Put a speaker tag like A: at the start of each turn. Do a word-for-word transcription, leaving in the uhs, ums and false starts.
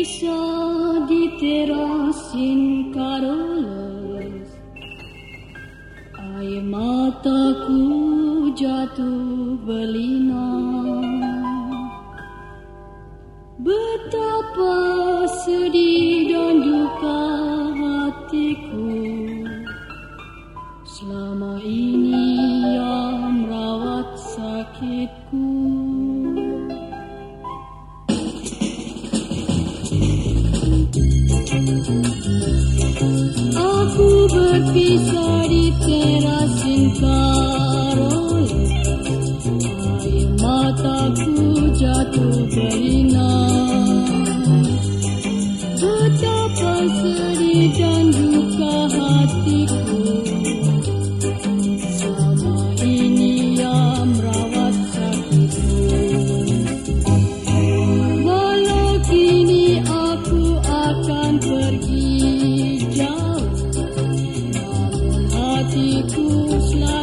A: berpisah di teras Saint Carolus. Air mataku jatuh berlinang. Betapa sedih dan duka hatiku selama ini yang merawat sakitku. Aku berpisah di teras Saint Carolus. Air mataku jatuh berlinang. Betapa sedih dan duka hatiku selama ini yang merawat sakitku. Walau kini aku akan pergi jauh, namun hatiku selalu